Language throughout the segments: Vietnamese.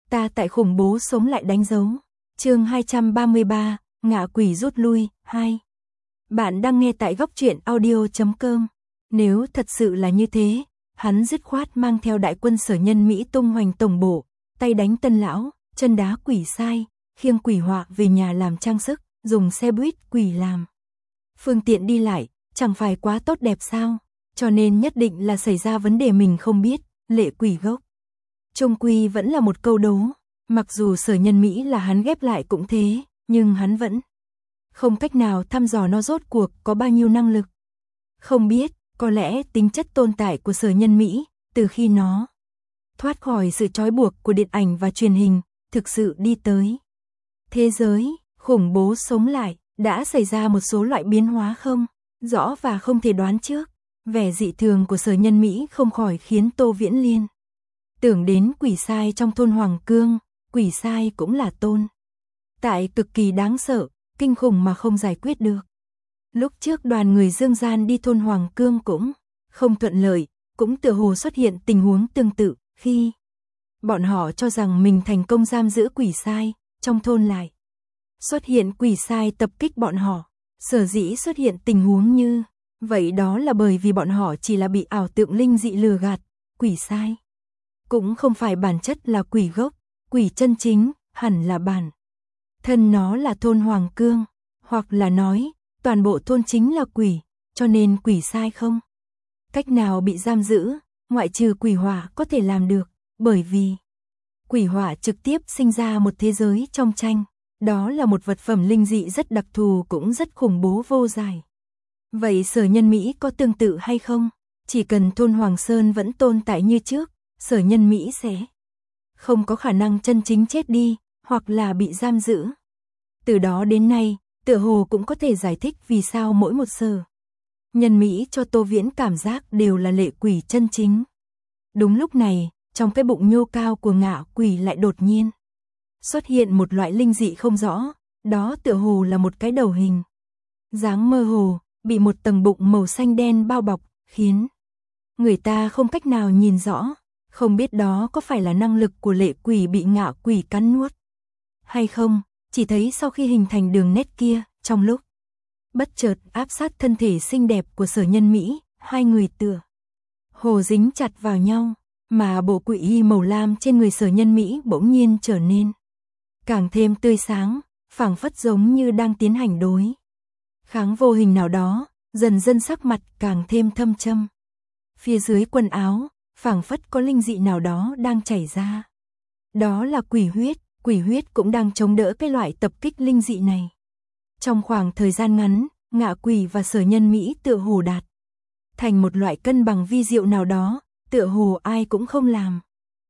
ta tại khủng bố sống lại đánh dấu. Chương 233, ngạ quỷ rút lui, 2. Bạn đang nghe tại góc truyện audio.com. Nếu thật sự là như thế, hắn dứt khoát mang theo đại quân Sở Nhân Mỹ tung hoành tổng bộ, tay đánh Tân lão, chân đá quỷ sai, khiêng quỷ họa về nhà làm trang sức, dùng xe buýt quỷ làm phương tiện đi lại, chẳng phải quá tốt đẹp sao? Cho nên nhất định là xảy ra vấn đề mình không biết, lệ quỷ gốc. Chung quy vẫn là một câu đố, mặc dù Sở Nhân Mỹ là hắn ghép lại cũng thế, nhưng hắn vẫn không cách nào thăm dò nó rốt cuộc có bao nhiêu năng lực. Không biết, có lẽ tính chất tồn tại của Sở Nhân Mỹ, từ khi nó thoát khỏi sự trói buộc của điện ảnh và truyền hình, thực sự đi tới thế giới khủng bố sống lại, đã xảy ra một số loại biến hóa không rõ và không thể đoán trước. Vẻ dị thường của Sở Nhân Mỹ không khỏi khiến Tô Viễn liên tưởng đến quỷ sai trong thôn Hoàng Cương. Quỷ sai cũng là tồn tại cực kỳ đáng sợ, kinh khủng mà không giải quyết được. Lúc trước đoàn người Dương Gian đi thôn Hoàng Cương cũng không thuận lợi, cũng tựa hồ xuất hiện tình huống tương tự, khi bọn họ cho rằng mình thành công giam giữ quỷ sai, trong thôn lại xuất hiện quỷ sai tập kích bọn họ. Sở dĩ xuất hiện tình huống như vậy đó là bởi vì bọn họ chỉ là bị ảo tượng linh dị lừa gạt. Quỷ sai cũng không phải bản chất là quỷ gốc, quỷ chân chính hẳn là bản thân nó là thôn Hoàng Cương, hoặc là nói toàn bộ thôn chính là quỷ, cho nên quỷ sai không cách nào bị giam giữ, ngoại trừ quỷ hỏa có thể làm được, bởi vì quỷ hỏa trực tiếp sinh ra một thế giới trong tranh, đó là một vật phẩm linh dị rất đặc thù cũng rất khủng bố vô giải. Vậy Sở Nhân Mỹ có tương tự hay không? Chỉ cần thôn Hoàng Sơn vẫn tồn tại như trước, Sở Nhân Mỹ sẽ không có khả năng chân chính chết đi, hoặc là bị giam giữ. Từ đó đến nay, tựa hồ cũng có thể giải thích vì sao mỗi một Sở Nhân Mỹ cho Tô Viễn cảm giác đều là lệ quỷ chân chính. Đúng lúc này, trong cái bụng nhô cao của ngạ quỷ lại đột nhiên xuất hiện một loại linh dị không rõ, đó tựa hồ là một cái đầu hình dáng mơ hồ, bị một tầng bụng màu xanh đen bao bọc, khiến người ta không cách nào nhìn rõ, không biết đó có phải là năng lực của lệ quỷ bị ngạ quỷ cắn nuốt hay không. Chỉ thấy sau khi hình thành đường nét kia, trong lúc bất chợt áp sát thân thể xinh đẹp của Sở Nhân Mỹ, hai người tựa hồ dính chặt vào nhau, mà bộ quỷ y màu lam trên người Sở Nhân Mỹ bỗng nhiên trở nên càng thêm tươi sáng, phảng phất giống như đang tiến hành đối kháng vô hình nào đó, dần dần sắc mặt càng thêm thâm trầm. Phía dưới quần áo, phảng phất có linh dị nào đó đang chảy ra. Đó là quỷ huyết cũng đang chống đỡ cái loại tập kích linh dị này. Trong khoảng thời gian ngắn, ngạ quỷ và Sở Nhân Mỹ tựa hồ đạt thành một loại cân bằng vi diệu nào đó, tựa hồ ai cũng không làm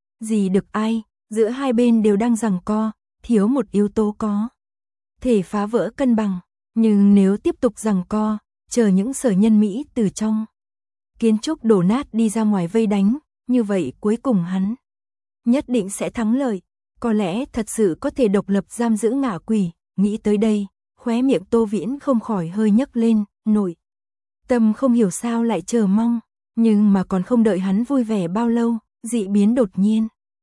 gì được ai, giữa hai bên đều đang giằng co, thiếu một yếu tố có thể phá vỡ cân bằng. Nhưng nếu tiếp tục giằng co, chờ những Sở Nhân Mỹ từ trong kiến trúc đổ nát đi ra ngoài vây đánh, như vậy cuối cùng hắn nhất định sẽ thắng lợi, có lẽ thật sự có thể độc lập giam giữ ngạ quỷ. Nghĩ tới đây, khóe miệng Tô Viễn không khỏi hơi nhấc lên, nội tâm không hiểu sao lại chờ mong, nhưng mà còn không đợi hắn vui vẻ bao lâu, dị biến đột nhiên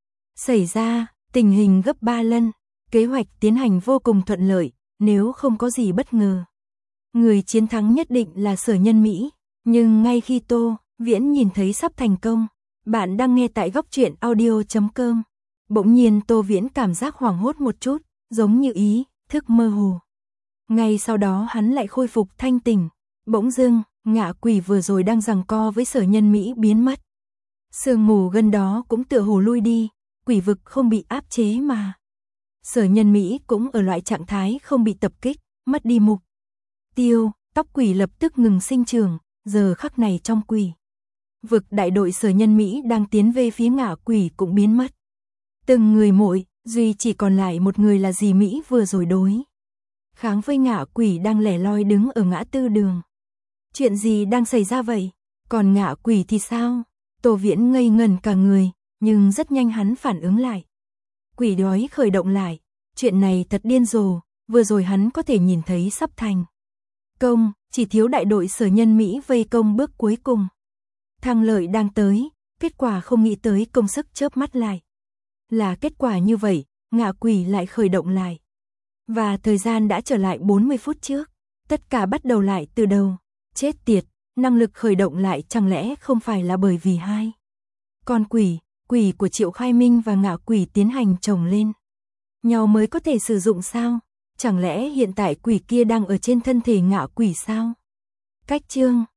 xảy ra, tình hình gấp 3 lần, kế hoạch tiến hành vô cùng thuận lợi, nếu không có gì bất ngờ, người chiến thắng nhất định là Sở Nhân Mỹ. Nhưng ngay khi Tô Viễn nhìn thấy sắp thành công, bạn đang nghe tại góc truyện audio.com, bỗng nhiên Tô Viễn cảm giác hoảng hốt một chút, giống như ý thức mơ hồ. Ngay sau đó hắn lại khôi phục thanh tỉnh, bỗng dưng, ngạ quỷ vừa rồi đang giằng co với Sở Nhân Mỹ biến mất. Sương mù gần đó cũng tựa hồ lui đi, quỷ vực không bị áp chế mà Sở Nhân Mỹ cũng ở loại trạng thái không bị tập kích, mất đi mục tiêu, tóc quỷ lập tức ngừng sinh trưởng. Giờ khắc này trong quỷ vực, đại đội Sở Nhân Mỹ đang tiến về phía ngạ quỷ cũng biến mất. Từng người mỗi, duy chỉ còn lại một người là dì Mỹ vừa rồi đối kháng với ngạ quỷ đang lẻ loi đứng ở ngã tư đường. Chuyện gì đang xảy ra vậy? Còn ngạ quỷ thì sao? Tô Viễn ngây ngẩn cả người, nhưng rất nhanh hắn phản ứng lại. Quỷ đói khởi động lại, chuyện này thật điên rồ, vừa rồi hắn có thể nhìn thấy sắp thành công, chỉ thiếu đại đội Sở Nhân Mỹ vây công bước cuối cùng. Thắng lợi đang tới, kết quả không nghĩ tới công sức chớp mắt lại Là kết quả như vậy, ngạ quỷ lại khởi động lại. Và thời gian đã trở lại 40 phút trước. Tất cả bắt đầu lại từ đầu. Chết tiệt, năng lực khởi động lại chẳng lẽ không phải là bởi vì hai con quỷ của Triệu Khai Minh và ngạ quỷ tiến hành chồng lên nhau mới có thể sử dụng sao? Chẳng lẽ hiện tại quỷ kia đang ở trên thân thể ngạ quỷ sao? Cách chương